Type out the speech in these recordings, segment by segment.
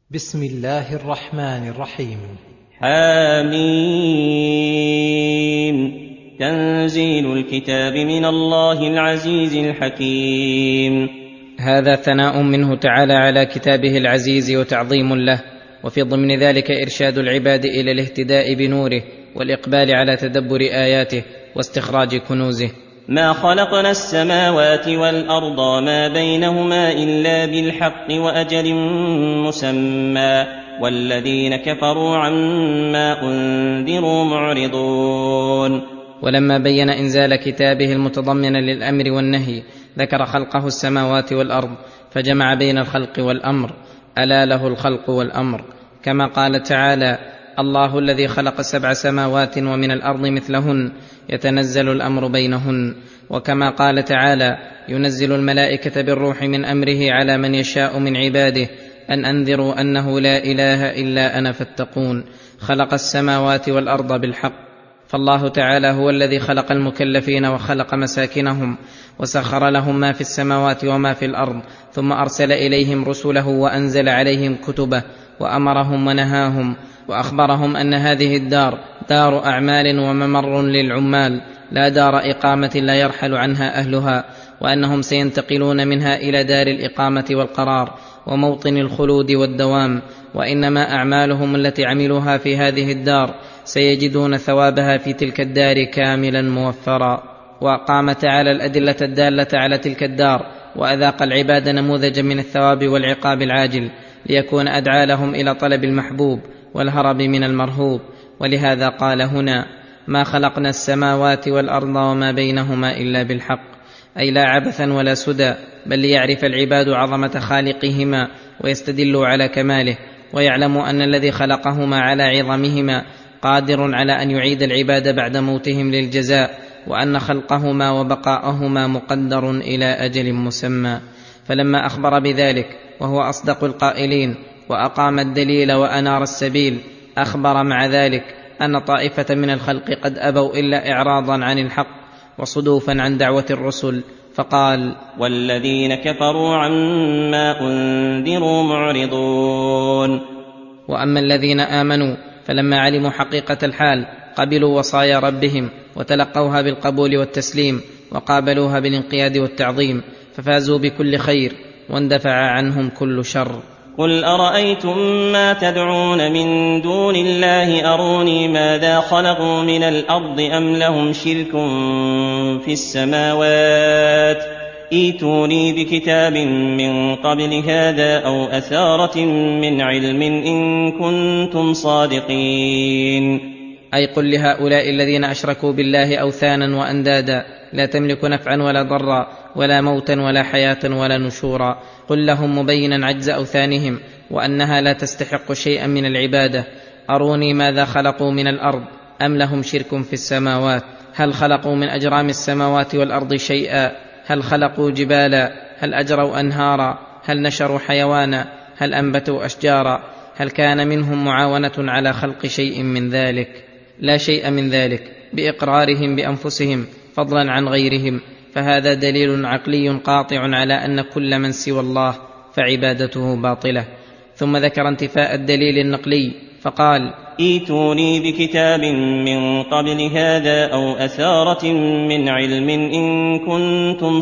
بسم الله الرحمن الرحيم. حميم. تنزيل الكتاب من الله العزيز الحكيم. هذا ثناء منه تعالى على كتابه العزيز وتعظيم له، وفي ضمن ذلك إرشاد العباد إلى الاهتداء بنوره والإقبال على تدبر آياته واستخراج كنوزه. ما خلقنا السماوات والأرض وما بينهما إلا بالحق وأجل مسمى والذين كفروا عما أنذروا معرضون. ولما بين إنزال كتابه المتضمن للأمر والنهي ذكر خلقه السماوات والأرض، فجمع بين الخلق والأمر، ألا له الخلق والأمر، كما قال تعالى: الله الذي خلق 7 سماوات ومن الأرض مثلهن يتنزل الأمر بينهن. وكما قال تعالى: ينزل الملائكة بالروح من أمره على من يشاء من عباده أن أنذروا أنه لا إله إلا أنا فاتقون. خلق السماوات والأرض بالحق، فالله تعالى هو الذي خلق المكلفين وخلق مساكنهم وسخر لهم ما في السماوات وما في الأرض، ثم أرسل إليهم رسله وأنزل عليهم كتبه وأمرهم ونهاهم، وأخبرهم أن هذه الدار دار أعمال وممر للعمال، لا دار إقامة لا يرحل عنها أهلها، وأنهم سينتقلون منها إلى دار الإقامة والقرار وموطن الخلود والدوام، وإنما أعمالهم التي عملوها في هذه الدار سيجدون ثوابها في تلك الدار كاملا موفرا. وأقام تعالى الأدلة الدالة على تلك الدار، وأذاق العباد نموذجا من الثواب والعقاب العاجل، ليكون أدعى لهم إلى طلب المحبوب والهرب من المرهوب. ولهذا قال هنا: ما خلقنا السماوات والأرض وما بينهما إلا بالحق، أي لا عبثا ولا سدى، بل ليعرف العباد عظمة خالقهما ويستدلوا على كماله، ويعلموا أن الذي خلقهما على عظمهما قادر على أن يعيد العباد بعد موتهم للجزاء، وأن خلقهما وبقاءهما مقدر إلى أجل مسمى. فلما أخبر بذلك وهو أصدق القائلين وأقام الدليل وأنار السبيل، أخبر مع ذلك أن طائفة من الخلق قد أبوا إلا إعراضا عن الحق وصدوفا عن دعوة الرسل، فقال: والذين كفروا عما أنذروا معرضون. وأما الذين آمنوا فلما علموا حقيقة الحال قبلوا وصايا ربهم وتلقوها بالقبول والتسليم، وقابلوها بالانقياد والتعظيم، ففازوا بكل خير واندفع عنهم كل شر. قل أرأيتم ما تدعون من دون الله أروني ماذا خلقوا من الأرض أم لهم شرك في السماوات ائتوني بكتاب من قبل هذا أو أثارة من علم إن كنتم صادقين. أي قل لهؤلاء الذين أشركوا بالله أوثانا وأندادا لا تملك نفعا ولا ضرا ولا موتا ولا حياة ولا نشورا، قل لهم مبينا عجز أوثانهم وأنها لا تستحق شيئا من العبادة: أروني ماذا خلقوا من الأرض أم لهم شرك في السماوات، هل خلقوا من أجرام السماوات والأرض شيئا، هل خلقوا جبالا، هل أجروا أنهارا، هل نشروا حيوانا، هل أنبتوا أشجارا، هل كان منهم معاونة على خلق شيء من ذلك؟ لا شيء من ذلك، بإقرارهم بأنفسهم فضلا عن غيرهم، فهذا دليل عقلي قاطع على أن كل من سوى الله فعبادته باطلة. ثم ذكر انتفاء الدليل النقلي فقال: ائتوني بكتاب من قبل هذا أو أثارة من علم إن كنتم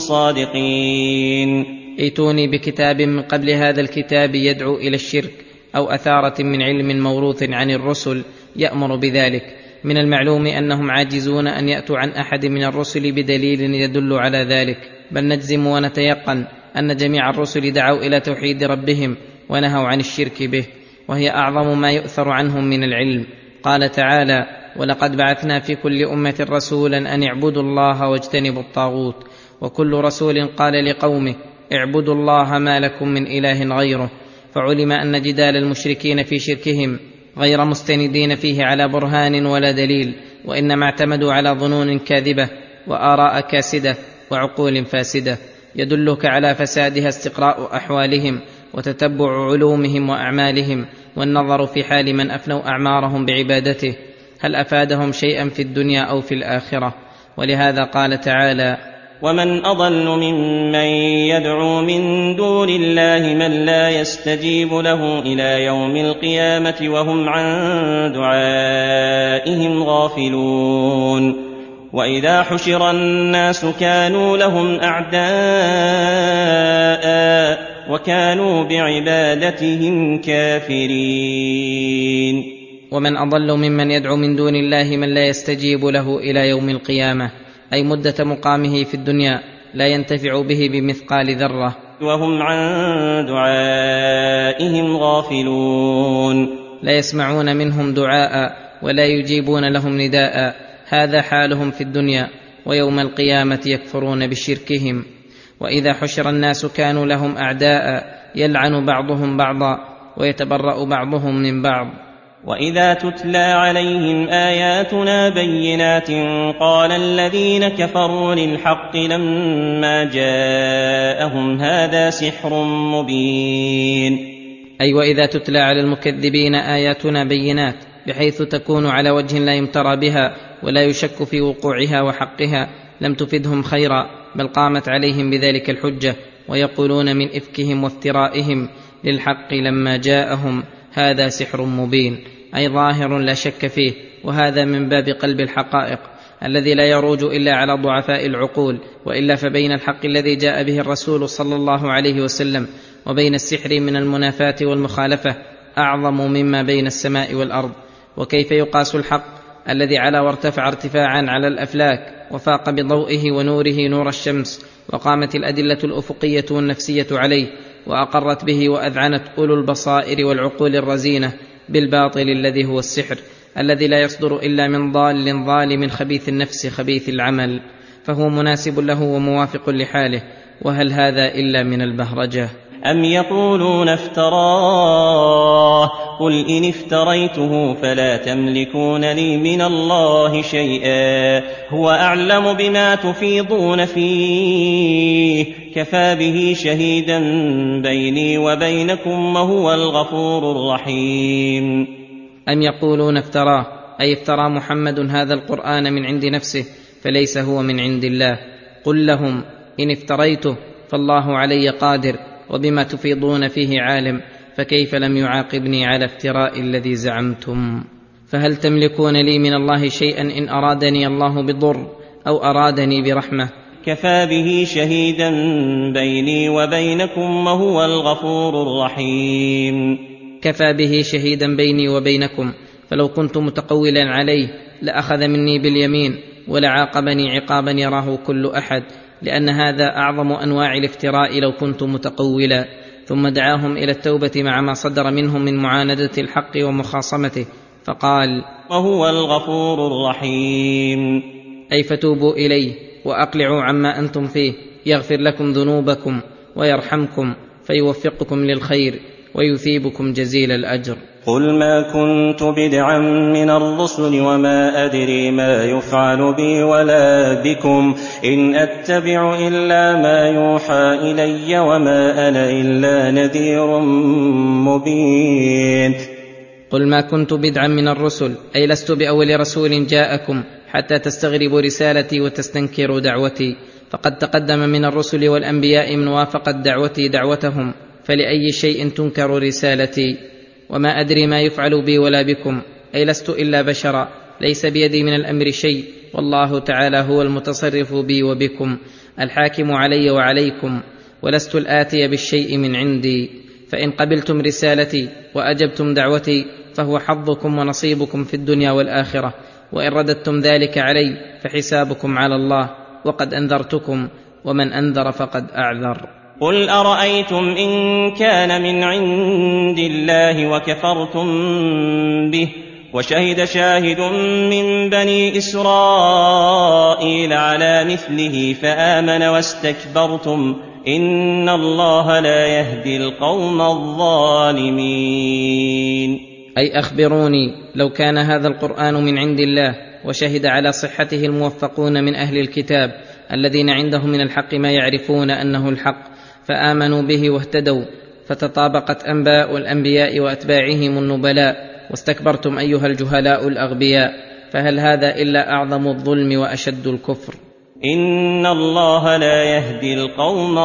صادقين. ائتوني بكتاب من قبل هذا الكتاب يدعو إلى الشرك، أو أثارة من علم موروث عن الرسل يأمر بذلك. من المعلوم أنهم عاجزون أن يأتوا عن أحد من الرسل بدليل يدل على ذلك، بل نجزم ونتيقن أن جميع الرسل دعوا إلى توحيد ربهم ونهوا عن الشرك به، وهي أعظم ما يؤثر عنهم من العلم. قال تعالى: ولقد بعثنا في كل أمة رسولا أن اعبدوا الله واجتنبوا الطاغوت، وكل رسول قال لقومه اعبدوا الله ما لكم من إله غيره. فعلم أن جدال المشركين في شركهم غير مستندين فيه على برهان ولا دليل، وإنما اعتمدوا على ظنون كاذبة وآراء كاسدة وعقول فاسدة، يدلك على فسادها استقراء أحوالهم وتتبع علومهم وأعمالهم، والنظر في حال من أفنوا أعمارهم بعبادته، هل أفادهم شيئا في الدنيا أو في الآخرة. ولهذا قال تعالى: ومن أضل ممن يدعو من دون الله من لا يستجيب له إلى يوم القيامة وهم عن دعائهم غافلون وإذا حشر الناس كانوا لهم أعداء وكانوا بعبادتهم كافرين. ومن أضل ممن يدعو من دون الله من لا يستجيب له إلى يوم القيامة، أي مدة مقامه في الدنيا لا ينتفع به بمثقال ذرة وهم عن دعائهم غافلون، لا يسمعون منهم دعاء ولا يجيبون لهم نداء، هذا حالهم في الدنيا، ويوم القيامة يكفرون بشركهم. وإذا حشر الناس كانوا لهم أعداء يلعن بعضهم بعضا ويتبرأ بعضهم من بعض. وإذا تتلى عليهم آياتنا بينات قال الذين كفروا للحق لما جاءهم هذا سحر مبين. أي وإذا تتلى على المكذبين آياتنا بينات، بحيث تكون على وجه لا يمترى بها ولا يشك في وقوعها وحقها، لم تفدهم خيرا، بل قامت عليهم بذلك الحجة، ويقولون من إفكهم وافترائهم للحق لما جاءهم هذا سحر مبين، أي ظاهر لا شك فيه. وهذا من باب قلب الحقائق الذي لا يروج إلا على ضعفاء العقول، وإلا فبين الحق الذي جاء به الرسول صلى الله عليه وسلم وبين السحر من المنافاة والمخالفة أعظم مما بين السماء والأرض. وكيف يقاس الحق الذي علا وارتفع ارتفاعا على الأفلاك وفاق بضوئه ونوره نور الشمس، وقامت الأدلة الأفقية والنفسية عليه، وأقرت به وأذعنت أولو البصائر والعقول الرزينة بالباطل الذي هو السحر، الذي لا يصدر إلا من ضال ظالم خبيث النفس خبيث العمل، فهو مناسب له وموافق لحاله. وهل هذا إلا من البهرجة؟ أم يقولون افتراه قل إن افتريته فلا تملكون لي من الله شيئا هو أعلم بما تفيضون فيه كفى به شهيدا بيني وبينكم وهو الغفور الرحيم. أم يقولون افتراه، أي افترى محمد هذا القرآن من عند نفسه فليس هو من عند الله. قل لهم إن افتريته فالله علي قادر وبما تفيضون فيه عالم، فكيف لم يعاقبني على افتراء الذي زعمتم؟ فهل تملكون لي من الله شيئا إن أرادني الله بضر أو أرادني برحمة؟ كفى به شهيدا بيني وبينكم وهو الغفور الرحيم. كفى به شهيدا بيني وبينكم، فلو كنت متقولا عليه لأخذ مني باليمين ولعاقبني عقابا يراه كل أحد، لأن هذا أعظم أنواع الافتراء لو كنت متقولا. ثم دعاهم إلى التوبة مع ما صدر منهم من معاندة الحق ومخاصمته، فقال وهو الغفور الرحيم، أي فتوبوا إليه وأقلعوا عما أنتم فيه، يغفر لكم ذنوبكم ويرحمكم فيوفقكم للخير ويثيبكم جزيل الأجر. قل ما كنت بدعا من الرسل وما أدري ما يفعل بي ولا بكم إن أتبع إلا ما يوحى إلي وما أنا إلا نذير مبين. قل ما كنت بدعا من الرسل، أي لست بأول رسول جاءكم حتى تستغربوا رسالتي وتستنكروا دعوتي، فقد تقدم من الرسل والأنبياء من وافقت دعوتي دعوتهم، فلأي شيء تنكر رسالتي؟ وما أدري ما يفعل بي ولا بكم، أي لست إلا بشرا، ليس بيدي من الأمر شيء، والله تعالى هو المتصرف بي وبكم الحاكم علي وعليكم، ولست الآتي بالشيء من عندي. فإن قبلتم رسالتي وأجبتم دعوتي فهو حظكم ونصيبكم في الدنيا والآخرة، وإن رددتم ذلك علي فحسابكم على الله، وقد أنذرتكم، ومن أنذر فقد أعذر. قل أرأيتم إن كان من عند الله وكفرتم به وشهد شاهد من بني إسرائيل على مثله فآمن واستكبرتم إن الله لا يهدي القوم الظالمين. أي أخبروني لو كان هذا القرآن من عند الله وشهد على صحته الموفقون من أهل الكتاب الذين عندهم من الحق ما يعرفون أنه الحق فآمنوا به واهتدوا، فتطابقت أنباء الأنبياء وأتباعهم النبلاء، واستكبرتم أيها الجهلاء الأغبياء، فهل هذا إلا أعظم الظلم وأشد الكفر؟ إن الله لا يهدي القوم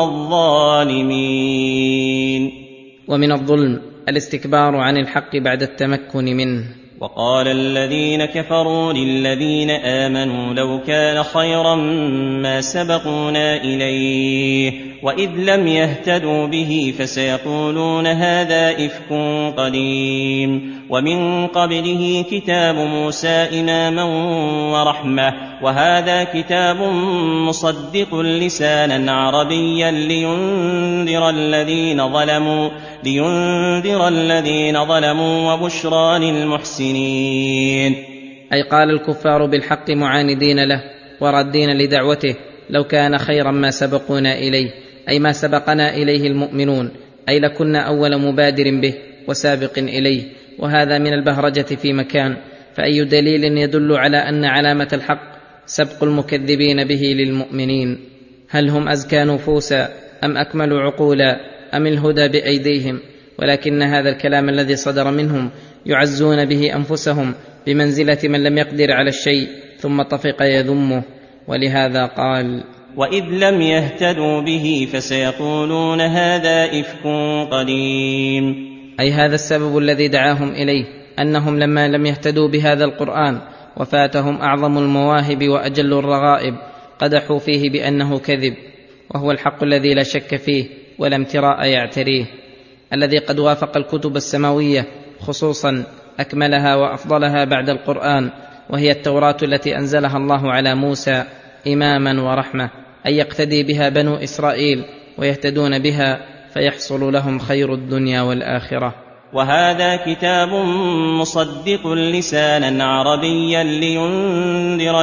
الظالمين. ومن الظلم الاستكبار عن الحق بعد التمكن منه. وقال الذين كفروا للذين آمنوا لو كان خيرا ما سبقونا إليه وإذ لم يهتدوا به فسيقولون هذا إفك قديم ومن قبله كتاب موسى إماما ورحمة وهذا كتاب مصدق لسانا عربيا لينذر الذين ظلموا وبشرى للمحسنين. أي قال الكفار بالحق معاندين له وردين لدعوته لو كان خيرا ما سبقونا إليه، أي ما سبقنا إليه المؤمنون، أي لكنا أول مبادر به وسابق إليه، وهذا من البهرجة في مكان. فأي دليل يدل على أن علامة الحق سبق المكذبين به للمؤمنين؟ هل هم أزكى نفوسا أم أكمل عقولا أم الهدى بأيديهم؟ ولكن هذا الكلام الذي صدر منهم يعزون به أنفسهم بمنزلة من لم يقدر على الشيء ثم طفق يذمه، ولهذا قال وإذ لم يهتدوا به فسيقولون هذا إفك قديم. أي هذا السبب الذي دعاهم إليه، أنهم لما لم يهتدوا بهذا القرآن وفاتهم أعظم المواهب وأجل الرغائب قدحوا فيه بأنه كذب، وهو الحق الذي لا شك فيه ولا امتراء يعتريه، الذي قد وافق الكتب السماوية خصوصا أكملها وأفضلها بعد القرآن، وهي التوراة التي أنزلها الله على موسى إماما ورحمة، أي يقتدي بها بنو إسرائيل ويهتدون بها فيحصل لهم خير الدنيا والآخرة. وهذا كتاب مصدق لسانا عربيا لينذر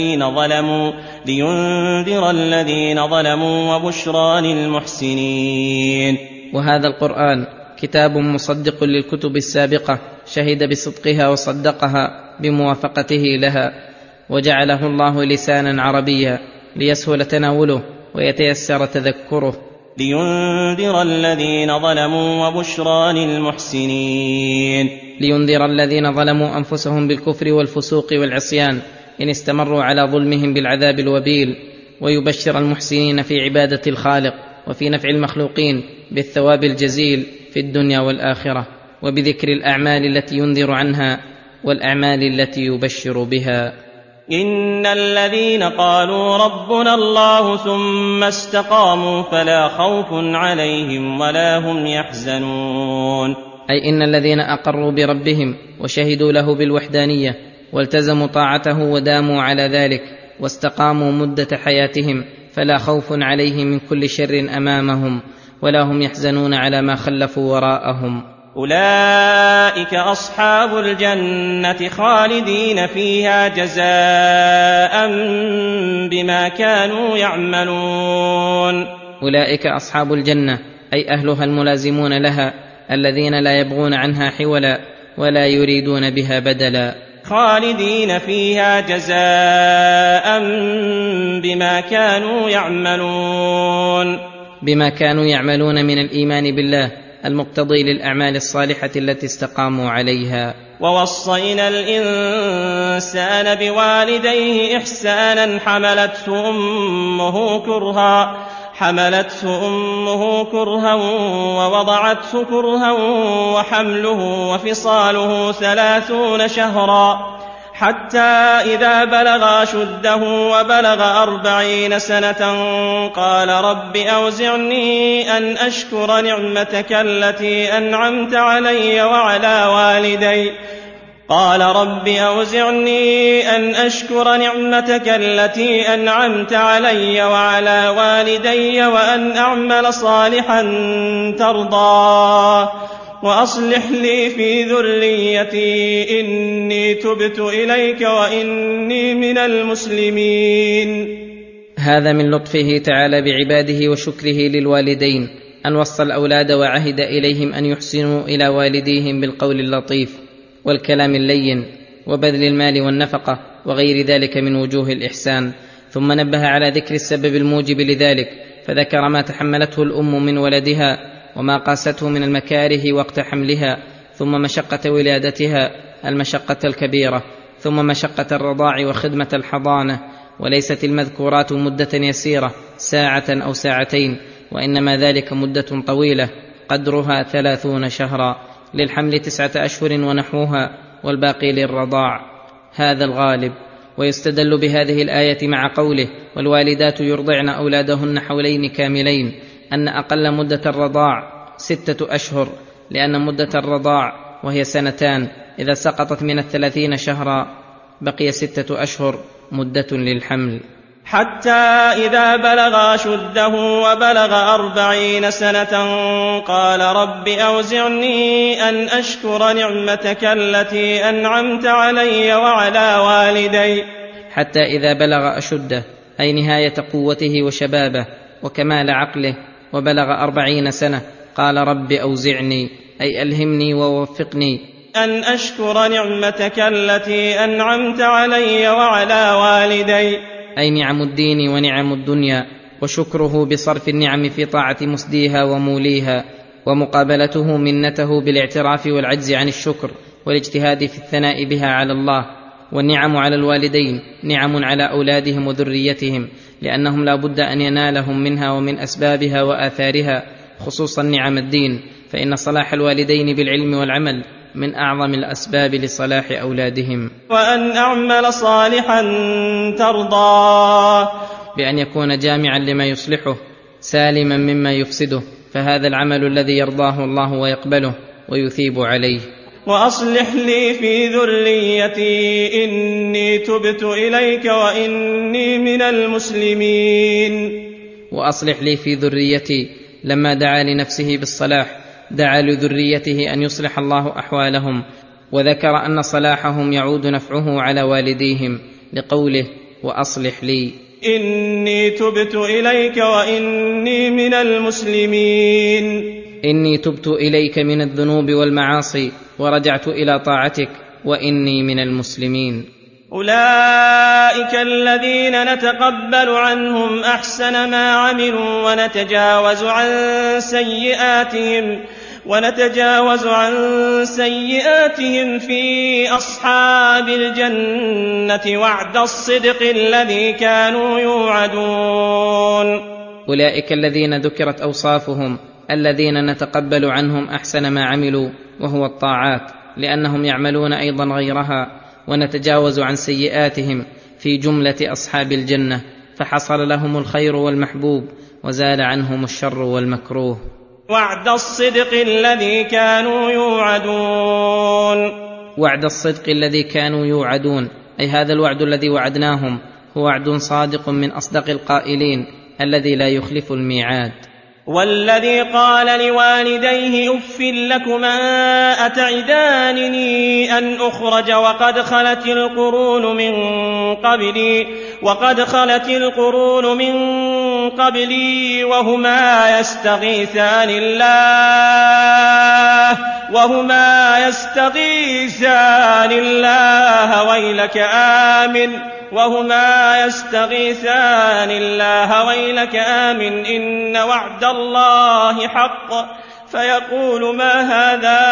الذين ظلموا وبشرى للمحسنين. وهذا القرآن كتاب مصدق للكتب السابقة شهد بصدقها وصدقها بموافقته لها، وجعله الله لسانا عربيا ليسهل تناوله ويتيسر تذكره. لينذر الذين ظلموا وبشرى للمحسنين. لينذر الذين ظلموا أنفسهم بالكفر والفسوق والعصيان إن استمروا على ظلمهم بالعذاب الوبيل، ويبشر المحسنين في عبادة الخالق وفي نفع المخلوقين بالثواب الجزيل في الدنيا والآخرة، وبذكر الأعمال التي ينذر عنها والأعمال التي يبشر بها. إن الذين قالوا ربنا الله ثم استقاموا فلا خوف عليهم ولا هم يحزنون. أي إن الذين أقروا بربهم وشهدوا له بالوحدانية والتزموا طاعته وداموا على ذلك واستقاموا مدة حياتهم فلا خوف عليهم من كل شر أمامهم ولا هم يحزنون على ما خلفوا وراءهم. أولئك أصحاب الجنة خالدين فيها جزاء بما كانوا يعملون. أولئك أصحاب الجنة أي أهلها الملازمون لها الذين لا يبغون عنها حولا ولا يريدون بها بدلا. خالدين فيها جزاء بما كانوا يعملون. بما كانوا يعملون من الإيمان بالله المقتضي للأعمال الصالحة التي استقاموا عليها. ووصينا الإنسان بوالديه إحسانا حملته أمه كرها ووضعته كرها وحمله وفصاله 30 شهرا حتى إذا بلغ أشده وبلغ 40 سنة قال رب أوزعني أن أشكر نعمتك التي أنعمت علي وعلى والدي وأن أعمل صالحا ترضاه وأصلح لي في ذريتي إني تبت إليك وإني من المسلمين. هذا من لطفه تعالى بعباده وشكره للوالدين أن وصى الأولاد وعهد إليهم أن يحسنوا إلى والديهم بالقول اللطيف والكلام اللين وبذل المال والنفقة وغير ذلك من وجوه الإحسان، ثم نبه على ذكر السبب الموجب لذلك، فذكر ما تحملته الأم من ولدها وما قاسته من المكاره وقت حملها، ثم مشقة ولادتها المشقة الكبيرة، ثم مشقة الرضاع وخدمة الحضانة، وليست المذكورات مدة يسيرة ساعة أو ساعتين، وإنما ذلك مدة طويلة قدرها 30 شهرا، للحمل 9 أشهر ونحوها، والباقي للرضاع، هذا الغالب. ويستدل بهذه الآية مع قوله: والوالدات يرضعن أولادهن حولين كاملين، أن أقل مدة الرضاع 6 أشهر، لأن مدة الرضاع وهي 2 سنين إذا سقطت من 30 شهرا بقي 6 أشهر مدة للحمل. حتى إذا بلغ أشده وبلغ 40 سنة قال رب أوزعني أن أشكر نعمتك التي أنعمت علي وعلى والدي. حتى إذا بلغ أشده أي نهاية قوته وشبابه وكمال عقله وبلغ 40 سنة قال رب أوزعني أي ألهمني ووفقني أن أشكر نعمتك التي أنعمت علي وعلى والدي، أي نعم الدين ونعم الدنيا، وشكره بصرف النعم في طاعة مسديها وموليها، ومقابلته منته بالاعتراف والعجز عن الشكر والاجتهاد في الثناء بها على الله. والنعم على الوالدين نعم على أولادهم وذريتهم، لأنهم لا بد أن ينالهم منها ومن أسبابها وآثارها، خصوصا نعم الدين، فإن صلاح الوالدين بالعلم والعمل من أعظم الأسباب لصلاح أولادهم. وأن أعمل صالحا ترضاه، بأن يكون جامعا لما يصلحه سالما مما يفسده، فهذا العمل الذي يرضاه الله ويقبله ويثيب عليه. وأصلح لي في ذريتي إني تبت إليك وإني من المسلمين. وأصلح لي في ذريتي، لما دعا لنفسه بالصلاح دعا لذريته أن يصلح الله أحوالهم، وذكر أن صلاحهم يعود نفعه على والديهم لقوله وأصلح لي إني تبت إليك وإني من المسلمين. إني تبت إليك من الذنوب والمعاصي ورجعت إلى طاعتك وإني من المسلمين. أولئك الذين نتقبل عنهم أحسن ما عملوا ونتجاوز عن سيئاتهم في أصحاب الجنة وعد الصدق الذي كانوا يوعدون. أولئك الذين ذكرت أوصافهم الذين نتقبل عنهم أحسن ما عملوا، وهو الطاعات، لأنهم يعملون أيضا غيرها، ونتجاوز عن سيئاتهم في جملة أصحاب الجنة، فحصل لهم الخير والمحبوب وزال عنهم الشر والمكروه. وعد الصدق الذي كانوا يوعدون. وعد الصدق الذي كانوا يوعدون، أي هذا الوعد الذي وعدناهم هو وعد صادق من أصدق القائلين الذي لا يخلف الميعاد. والذي قال لوالديه أف لكما أتعدانني أن أخرج وقد خلت القرون من قبلي وهما يستغيثان الله ويلك آمن إن وعد الله حق فيقول ما هذا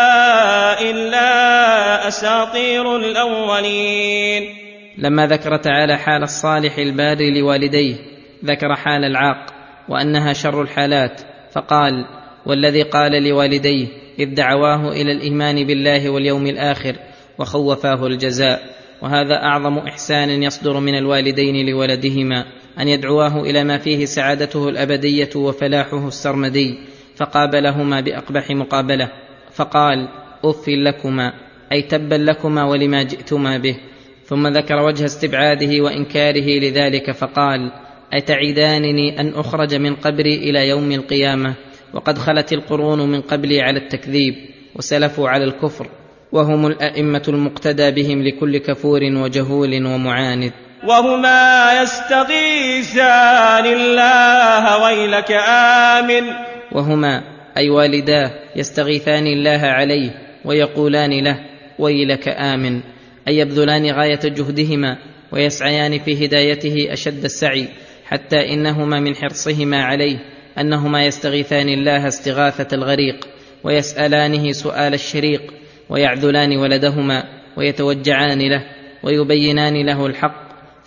إلا أساطير الأولين. لما ذكر تعالى حال الصالح البار لوالديه ذكر حال العاق وأنها شر الحالات، فقال والذي قال لوالديه إذ دعواه إلى الإيمان بالله واليوم الآخر وخوفاه الجزاء. وهذا أعظم إحسان يصدر من الوالدين لولدهما، أن يدعواه إلى ما فيه سعادته الأبدية وفلاحه السرمدي، فقابلهما بأقبح مقابلة فقال أف لكما، أي تبا لكما ولما جئتما به. ثم ذكر وجه استبعاده وإنكاره لذلك فقال أتعدانني أن أخرج من قبري إلى يوم القيامة وقد خلت القرون من قبلي على التكذيب وسلفوا على الكفر، وهم الأئمة المقتدى بهم لكل كفور وجهول ومعاند. وهما يستغيثان الله ويلك آمن. وهما أي والداه يستغيثان الله عليه ويقولان له ويلك آمن، أي يبذلان غاية جهدهما ويسعيان في هدايته أشد السعي، حتى إنهما من حرصهما عليه أنهما يستغيثان الله استغاثة الغريق ويسألانه سؤال الشريق، ويعذلان ولدهما ويتوجعان له ويبينان له الحق،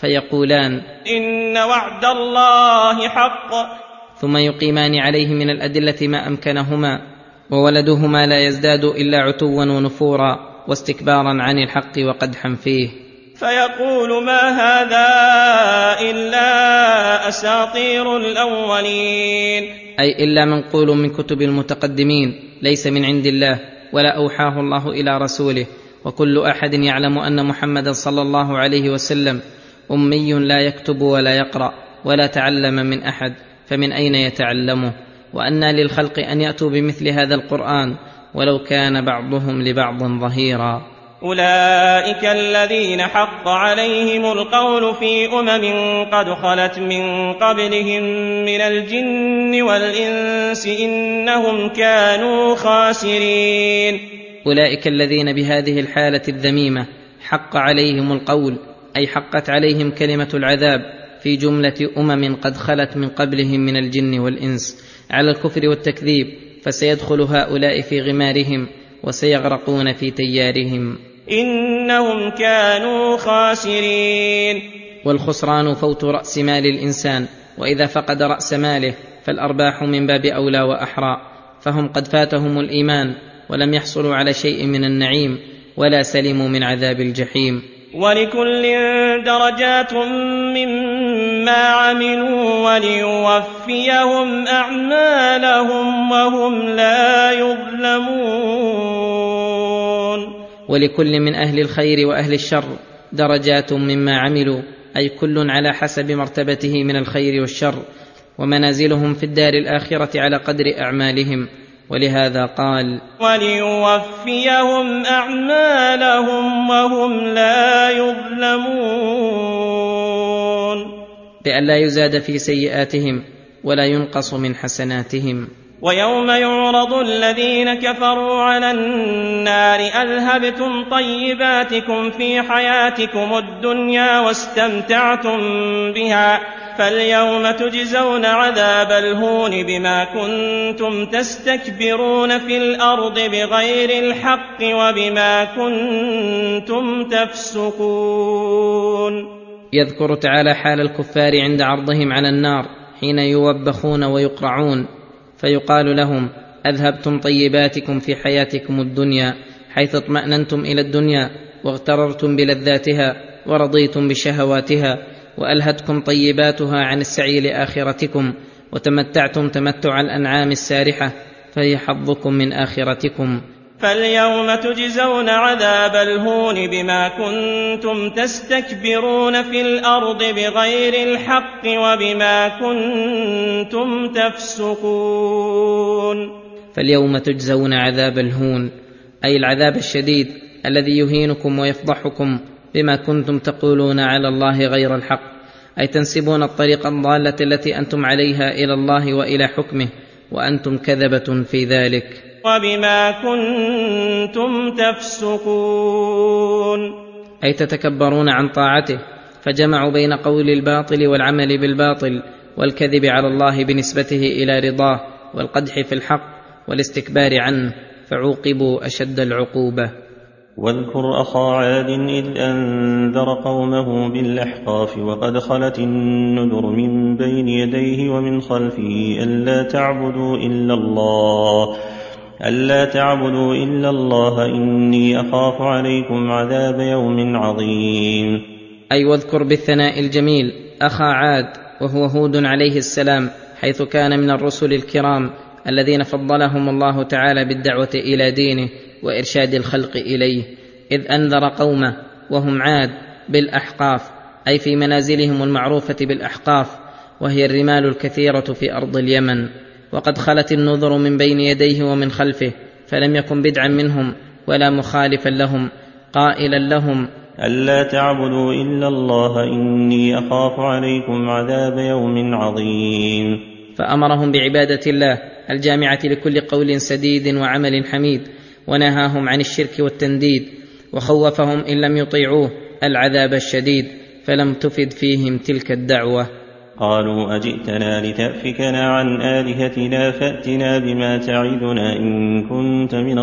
فيقولان: إن وعد الله حق، ثم يقيمان عليه من الأدلة ما أمكنهما، وولدهما لا يزداد إلا عتوا ونفورا واستكبارا عن الحق وقدحا فيه. فيقول: ما هذا إلا أساطير الأولين، أي إلا منقول من كتب المتقدمين، ليس من عند الله ولا أوحاه الله إلى رسوله. وكل أحد يعلم أن محمدا صلى الله عليه وسلم أمي لا يكتب ولا يقرأ ولا تعلم من أحد، فمن أين يتعلمه؟ وأنى للخلق أن يأتوا بمثل هذا القرآن ولو كان بعضهم لبعض ظهيرا. أولئك الذين حق عليهم القول في قد خلت من قبلهم من الجن والإنس إنهم كانوا خاسرين. أولئك الذين بهذه الحالة الذميمة حق عليهم القول، أي حقت عليهم كلمة العذاب في جملة قد خلت من قبلهم من الجن والإنس على الكفر والتكذيب، فسيدخل هؤلاء في غمارهم وسيغرقون في تيارهم. إنهم كانوا خاسرين. والخسران فوت رأس مال الإنسان، وإذا فقد رأس ماله فالأرباح من باب أولى وأحرى، فهم قد فاتهم الإيمان ولم يحصلوا على شيء من النعيم ولا سلموا من عذاب الجحيم. ولكل درجات مما عملوا وليوفيهم أعمالهم وهم لا يظلمون. ولكل من أهل الخير وأهل الشر درجات مما عملوا، أي كل على حسب مرتبته من الخير والشر، ومنازلهم في الدار الآخرة على قدر أعمالهم. ولهذا قال: وليوفيهم أعمالهم وهم لا يظلمون، لئلا يزاد في سيئاتهم ولا ينقص من حسناتهم. ويوم يعرض الذين كفروا على النار أذهبتم طيباتكم في حياتكم الدنيا واستمتعتم بها فاليوم تجزون عذاب الهون بما كنتم تستكبرون في الأرض بغير الحق وبما كنتم تفسقون. يذكر تعالى حال الكفار عند عرضهم على النار حين يوبخون ويقرعون، فيقال لهم: أذهبتم طيباتكم في حياتكم الدنيا، حيث اطمأننتم إلى الدنيا واغتررتم بلذاتها ورضيتم بشهواتها، وألهتكم طيباتها عن السعي لآخرتكم، وتمتعتم تمتع الأنعام السارحة، فهي حظكم من آخرتكم. فاليوم تجزون عذاب الهون بما كنتم تستكبرون في الأرض بغير الحق وبما كنتم تفسقون. فاليوم تجزون عذاب الهون، أي العذاب الشديد الذي يهينكم ويفضحكم بما كنتم تقولون على الله غير الحق، أي تنسبون الطريق الضالة التي أنتم عليها إلى الله وإلى حكمه، وأنتم كذبة في ذلك. وبما كنتم تفسقون، أي تتكبرون عن طاعته، فجمعوا بين قول الباطل والعمل بالباطل والكذب على الله بنسبته إلى رضاه والقدح في الحق والاستكبار عنه، فعوقبوا أشد العقوبة. واذكر أخا عاد إذ أنذر قومه بالأحقاف وقد خلت النذر من بين يديه ومن خلفه ألا تعبدوا إلا الله إني أخاف عليكم عذاب يوم عظيم. أي واذكر بالثناء الجميل أخا عاد، وهو هود عليه السلام، حيث كان من الرسل الكرام الذين فضلهم الله تعالى بالدعوة إلى دينه وإرشاد الخلق إليه، إذ أنذر قومه وهم عاد بالأحقاف، أي في منازلهم المعروفة بالأحقاف، وهي الرمال الكثيرة في أرض اليمن. وقد خلت النذر من بين يديه ومن خلفه، فلم يكن بدعا منهم ولا مخالفا لهم، قائلا لهم: ألا تعبدوا إلا الله إني أخاف عليكم عذاب يوم عظيم. فأمرهم بعبادة الله الجامعة لكل قول سديد وعمل حميد، ونهاهم عن الشرك والتنديد، وخوفهم إن لم يطيعوه العذاب الشديد، فلم تفد فيهم تلك الدعوة. قالوا أجئتنا لتأفكنا عن آلهتنا فأتنا بما تعدنا إن كنت من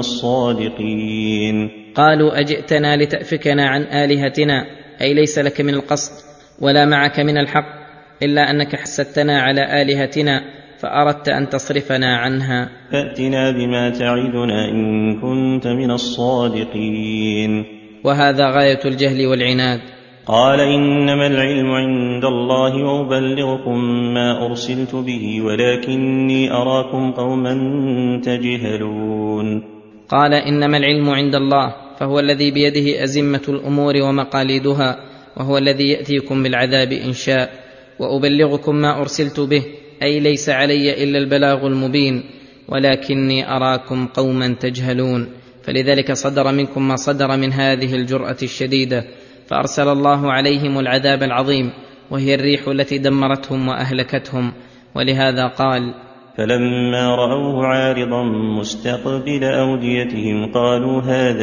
الصادقين. قالوا أجئتنا لتأفكنا عن آلهتنا، أي ليس لك من القصد ولا معك من الحق إلا أنك حسدتنا على آلهتنا فأردت أن تصرفنا عنها. فأتنا بما تعدنا إن كنت من الصادقين. وهذا غاية الجهل والعناد. قال إنما العلم عند الله وأبلغكم ما أرسلت به ولكني أراكم قوما تجهلون. قال إنما العلم عند الله، فهو الذي بيده أزمة الأمور ومقاليدها، وهو الذي يأتيكم بالعذاب إن شاء. وأبلغكم ما أرسلت به، أي ليس علي إلا البلاغ المبين، ولكني أراكم قوما تجهلون. فلذلك صدر منكم ما صدر من هذه الجرأة الشديدة، فأرسل الله عليهم العذاب العظيم، وهي الريح التي دمرتهم وأهلكتهم. ولهذا قال: فلما رأوه عارضا مستقبل أوديتهم قالوا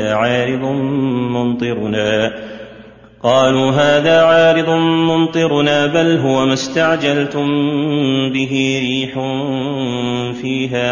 هذا عارض ممطرنا بل هو ما استعجلتم به ريح فيها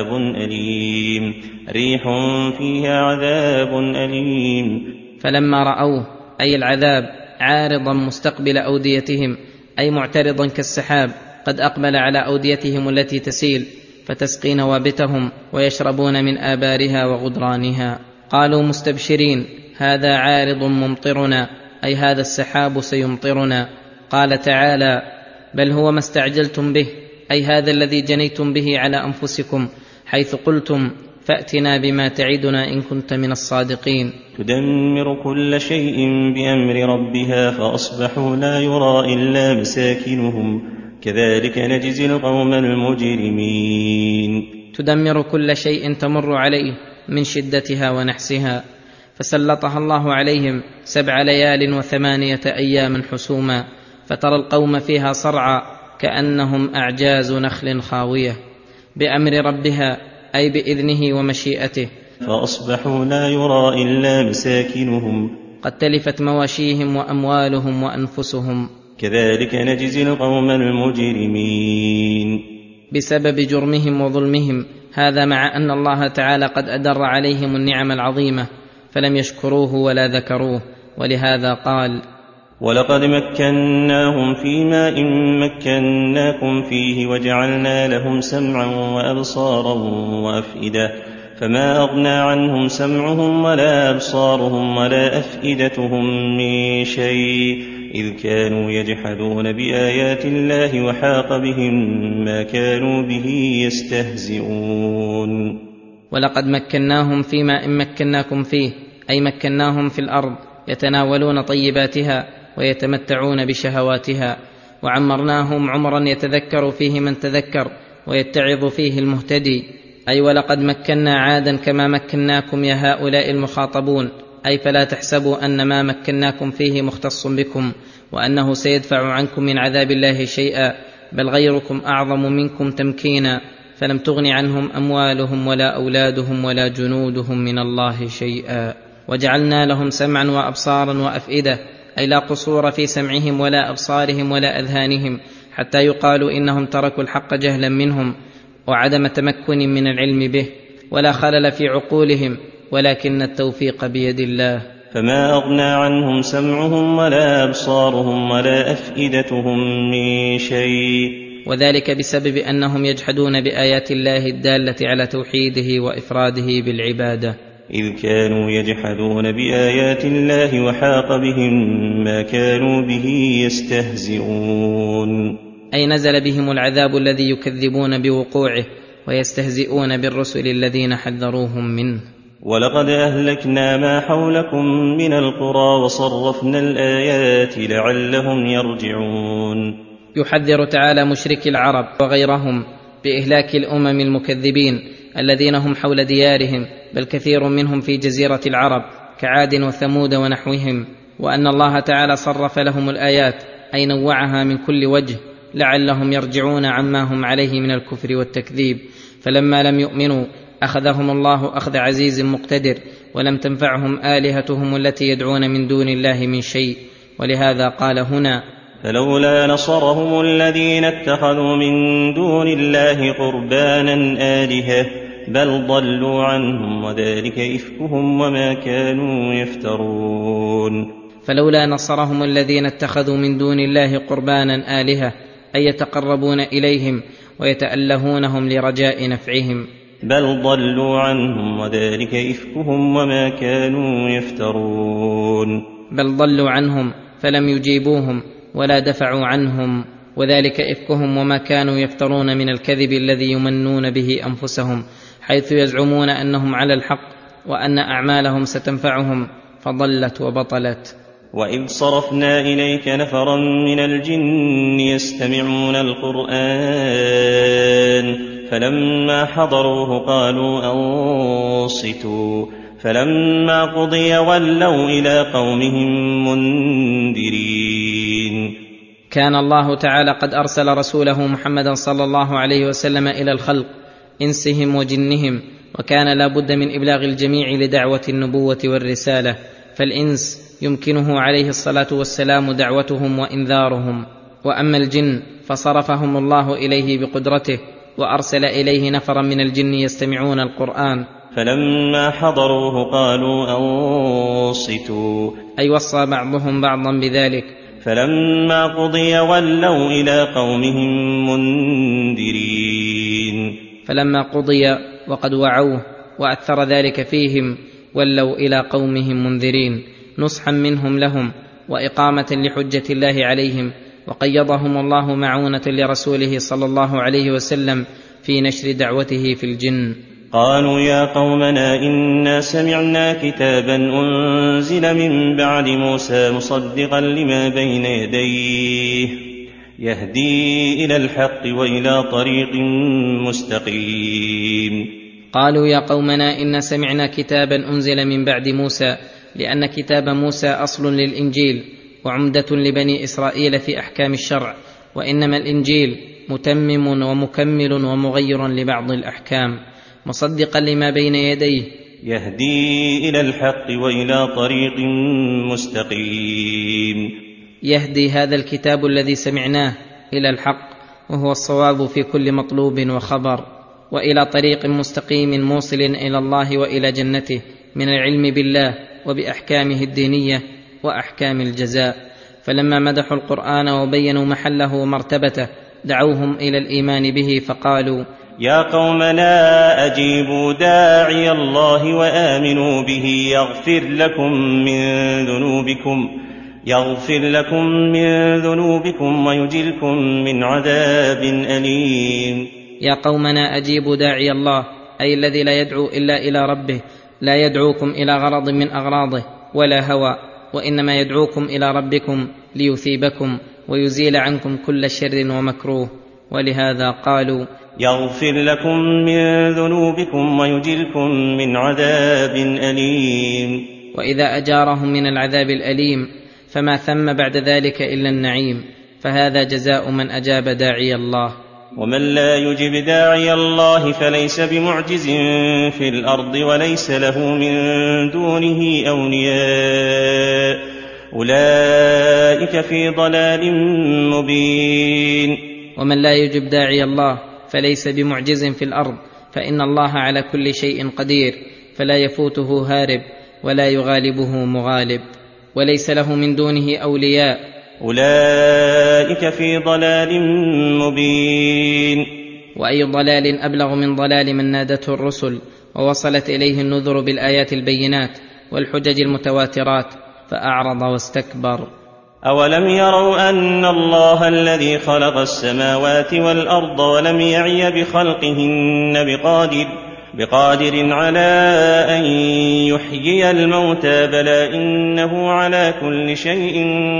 عذاب أليم. فلما رأوه أي العذاب عارضا مستقبل أوديتهم، أي معترضا كالسحاب قد أقبل على أوديتهم التي تسيل فتسقي نوابتهم ويشربون من آبارها وغدرانها، قالوا مستبشرين هذا عارض ممطرنا، أي هذا السحاب سيمطرنا. قال تعالى: بل هو ما استعجلتم به، أي هذا الذي جنيتم به على أنفسكم، حيث قلتم: فأتنا بما تعدنا إن كنت من الصادقين. تدمر كل شيء بأمر ربها فأصبحوا لا يرى إلا مساكنهم كذلك نجزي القوم المجرمين. تدمر كل شيء تمر عليه من شدتها ونحسها، فسلطها الله عليهم 7 ليال و8 أيام حسوما، فترى القوم فيها صرعى كأنهم أعجاز نخل خاوية، بأمر ربها أي بإذنه ومشيئته. فأصبحوا لا يرى إلا مساكنهم قد تلفت مواشيهم وأموالهم وأنفسهم كذلك نجزي القوم المجرمين. بسبب جرمهم وظلمهم، هذا مع أن الله تعالى قد أدر عليهم النعم العظيمة فلم يشكروه ولا ذكروه. ولهذا قال: ولقد مكناهم فيما إن مكناكم فيه وجعلنا لهم سمعا وأبصارا وأفئدة فما أغنى عنهم سمعهم ولا أبصارهم ولا أفئدتهم من شيء إذ كانوا يجحدون بآيات الله وحاق بهم ما كانوا به يستهزئون. ولقد مكناهم فيما إن مكناكم فيه، أي مكناهم في الأرض يتناولون طيباتها ويتمتعون بشهواتها، وعمرناهم عمرا يتذكر فيه من تذكر ويتعظ فيه المهتدي. أي ولقد مكنا عادا كما مكناكم يا هؤلاء المخاطبون، أي فلا تحسبوا أن ما مكناكم فيه مختص بكم وأنه سيدفع عنكم من عذاب الله شيئا، بل غيركم أعظم منكم تمكينا، فلم تغن عنهم أموالهم ولا أولادهم ولا جنودهم من الله شيئا. وجعلنا لهم سمعا وأبصارا وأفئدة، أي لا قصور في سمعهم ولا أبصارهم ولا أذهانهم، حتى يقال إنهم تركوا الحق جهلا منهم وعدم تمكن من العلم به، ولا خلل في عقولهم، ولكن التوفيق بيد الله. فما أغنى عنهم سمعهم ولا أبصارهم ولا أفئدتهم من شيء، وذلك بسبب أنهم يجحدون بآيات الله الدالة على توحيده وإفراده بالعبادة. إذ كانوا يجحدون بآيات الله وحاق بهم ما كانوا به يستهزئون. أي نزل بهم العذاب الذي يكذبون بوقوعه ويستهزئون بالرسل الذين حذروهم منه. ولقد أهلكنا ما حولكم من القرى وصرفنا الآيات لعلهم يرجعون. يحذر تعالى مشركي العرب وغيرهم بإهلاك الأمم المكذبين الذين هم حول ديارهم، بل كثير منهم في جزيرة العرب كعاد وثمود ونحوهم، وأن الله تعالى صرف لهم الآيات أي نوعها من كل وجه لعلهم يرجعون عما هم عليه من الكفر والتكذيب. فلما لم يؤمنوا أخذهم الله أخذ عزيز مقتدر، ولم تنفعهم آلهتهم التي يدعون من دون الله من شيء. ولهذا قال هنا: فلولا نصرهم الذين اتخذوا من دون الله قربانا آلهة بل ضلوا عنهم وذلك إفكهم وما كانوا يفترون. فلولا نصرهم الذين اتخذوا من دون الله قربانا آلهة أي يتقربون إليهم ويتألهونهم لرجاء نفعهم. بل ضلوا عنهم وذلك إفكهم وما كانوا يفترون. بل ضلوا عنهم فلم يجيبوهم ولا دفعوا عنهم، وذلك إفكهم وما كانوا يفترون من الكذب الذي يمنون به أنفسهم، حيث يزعمون أنهم على الحق وأن أعمالهم ستنفعهم فضلت وبطلت. وإذ صرفنا إليك نفرا من الجن يستمعون القرآن فلما حضروه قالوا أنصتوا فلما قضي ولوا إلى قومهم منذرين. كان الله تعالى قد أرسل رسوله محمدا صلى الله عليه وسلم إلى الخلق إنسهم وجنهم، وكان لا بد من إبلاغ الجميع لدعوة النبوة والرسالة، فالإنس يمكنه عليه الصلاة والسلام دعوتهم وإنذارهم، وأما الجن فصرفهم الله إليه بقدرته وأرسل إليه نفرا من الجن يستمعون القرآن. فلما حضروه قالوا أنصتوا أي وصى بعضهم بعضا بذلك. فلما قضي ولوا إلى قومهم منذرين. فلما قضي وقد وعوه وأثر ذلك فيهم ولوا إلى قومهم منذرين، نصحا منهم لهم وإقامة لحجة الله عليهم، وقيضهم الله معونة لرسوله صلى الله عليه وسلم في نشر دعوته في الجن. قالوا يا قومنا إنا سمعنا كتابا أنزل من بعد موسى مصدقا لما بين يديه يهدي إلى الحق وإلى طريق مستقيم. قالوا يا قومنا إنا سمعنا كتابا أنزل من بعد موسى، لأن كتاب موسى أصل للإنجيل وعمدة لبني إسرائيل في أحكام الشرع، وإنما الإنجيل متمم ومكمل ومغير لبعض الأحكام، مصدقا لما بين يديه يهدي إلى الحق وإلى طريق مستقيم. يهدي هذا الكتاب الذي سمعناه إلى الحق، وهو الصواب في كل مطلوب وخبر، وإلى طريق مستقيم موصل إلى الله وإلى جنته من العلم بالله وبأحكامه الدينية وأحكام الجزاء. فلما مدحوا القرآن وبينوا محله ومرتبته دعوهم إلى الإيمان به فقالوا يا قومنا أجيبوا داعي الله وآمنوا به يغفر لكم من ذنوبكم ويجركم من عذاب أليم. يا قومنا أجيبوا داعي الله، أي الذي لا يدعو إلا إلى ربه، لا يدعوكم إلى غرض من أغراضه ولا هوى، وإنما يدعوكم إلى ربكم ليثيبكم ويزيل عنكم كل شر ومكروه. ولهذا قالوا يغفر لكم من ذنوبكم ويجركم من عذاب أليم. وإذا أجارهم من العذاب الأليم فما ثم بعد ذلك إلا النعيم، فهذا جزاء من أجاب داعي الله. ومن لا يجب داعي الله فليس بمعجز في الأرض وليس له من دونه أولياء أولئك في ضلال مبين. ومن لا يجب داعي الله فليس بمعجز في الأرض، فإن الله على كل شيء قدير، فلا يفوته هارب ولا يغالبه مغالب، وليس له من دونه أولياء أولئك في ضلال مبين. وأي ضلال أبلغ من ضلال من نادته الرسل ووصلت إليه النذر بالآيات البينات والحجج المتواترات فأعرض واستكبر. أولم يروا أن الله الذي خلق السماوات والأرض ولم يعي بخلقهن بقادر على أن يحيي الموتى، بلى إنه على كل شيء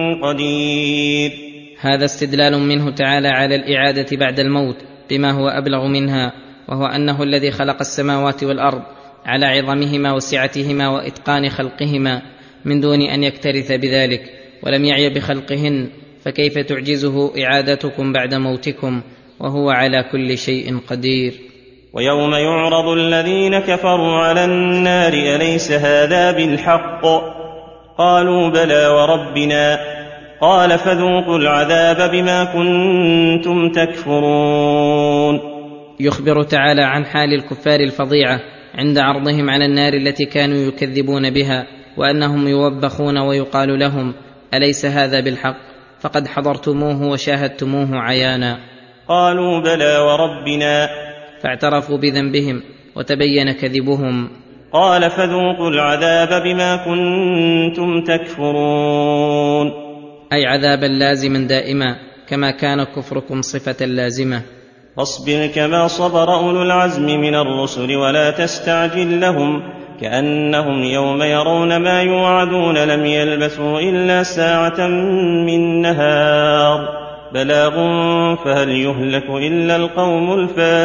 قدير. هذا استدلال منه تعالى على الإعادة بعد الموت بما هو أبلغ منها، وهو أنه الذي خلق السماوات والأرض على عظمهما وسعتهما وإتقان خلقهما من دون أن يكترث بذلك، ولم يعي بخلقهن، فكيف تعجزه إعادتكم بعد موتكم وهو على كل شيء قدير. ويوم يعرض الذين كفروا على النار أليس هذا بالحق؟ قالوا بلى وربنا، قال فذوقوا العذاب بما كنتم تكفرون. يخبر تعالى عن حال الكفار الفظيعة عند عرضهم على النار التي كانوا يكذبون بها، وأنهم يوبخون ويقال لهم: أليس هذا بالحق؟ فقد حضرتموه وشاهدتموه عيانا. قالوا: بلى وربنا. فاعترفوا بذنبهم وتبين كذبهم. قال: فذوقوا العذاب بما كنتم تكفرون. أي عذابا لازما دائما، كما كان كفركم صفة لازمة. فاصبر كما صبر أولو العزم من الرسل ولا تستعجل لهم، كأنهم يوم يرون ما يوعدون لم يلبثوا إلا ساعة من نهار بلاغ فهل يهلك إلا القوم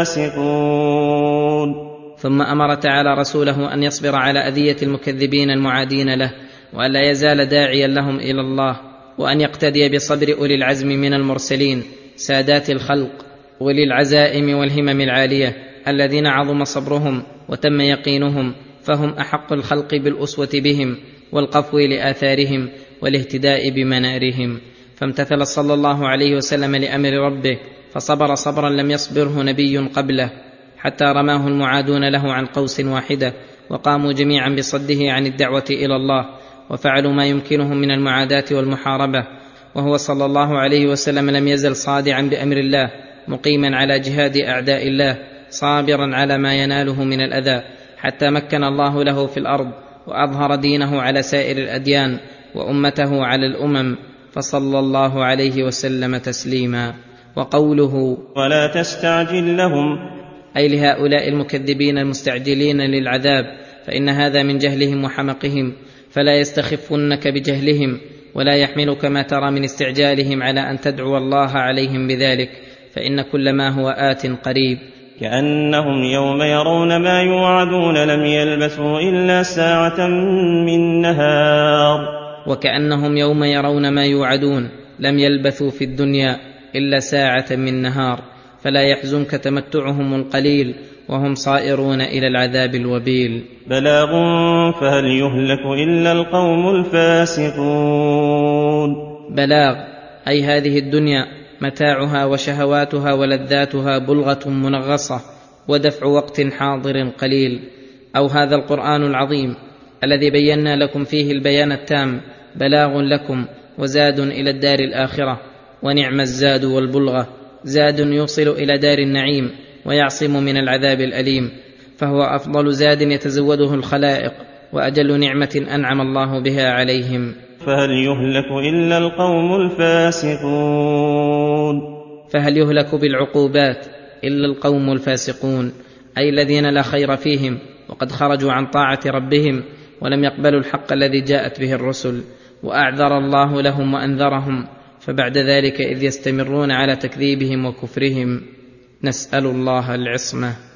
الفاسقون. ثم أمر تعالى رسوله أن يصبر على أذية المكذبين المعادين له، وأن لا يزال داعيا لهم إلى الله، وأن يقتدي بصبر أولي العزم من المرسلين سادات الخلق أولي العزائم والهمم العالية، الذين عظم صبرهم وتم يقينهم، فهم أحق الخلق بالأسوة بهم والقفو لآثارهم والاهتداء بمنارهم. فامتثل صلى الله عليه وسلم لأمر ربه، فصبر صبرا لم يصبره نبي قبله، حتى رماه المعادون له عن قوس واحدة، وقاموا جميعا بصده عن الدعوة إلى الله، وفعلوا ما يمكنهم من المعاداة والمحاربة، وهو صلى الله عليه وسلم لم يزل صادعا بأمر الله، مقيما على جهاد أعداء الله، صابرا على ما يناله من الأذى، حتى مكن الله له في الأرض وأظهر دينه على سائر الأديان وأمته على الأمم، فصلى الله عليه وسلم تسليما. وقوله: ولا تستعجل لهم، أي لهؤلاء المكذبين المستعجلين للعذاب، فإن هذا من جهلهم وحمقهم، فلا يستخفنك بجهلهم، ولا يحملك ما ترى من استعجالهم على أن تدعو الله عليهم بذلك، فإن كل ما هو آت قريب. كأنهم يوم يرون ما يوعدون لم يلبثوا إلا ساعة من نهار. وكأنهم يوم يرون ما يوعدون لم يلبثوا في الدنيا إلا ساعة من نهار، فلا يحزنك تمتعهم القليل وهم صائرون إلى العذاب الوبيل. بلاغ فهل يهلك إلا القوم الفاسقون. بلاغ، أي هذه الدنيا متاعها وشهواتها ولذاتها بلغة منغصة ودفع وقت حاضر قليل، أو هذا القرآن العظيم الذي بينا لكم فيه البيان التام بلاغ لكم وزاد إلى الدار الآخرة، ونعم الزاد والبلغة، زاد يوصل إلى دار النعيم ويعصم من العذاب الأليم، فهو أفضل زاد يتزوده الخلائق، وأجل نعمة أنعم الله بها عليهم. فهل يهلك إلا القوم الفاسقون. فهل يهلك بالعقوبات إلا القوم الفاسقون، أي الذين لا خير فيهم، وقد خرجوا عن طاعة ربهم ولم يقبلوا الحق الذي جاءت به الرسل، وأعذر الله لهم وأنذرهم، فبعد ذلك إذ يستمرون على تكذيبهم وكفرهم، نسأل الله العصمة.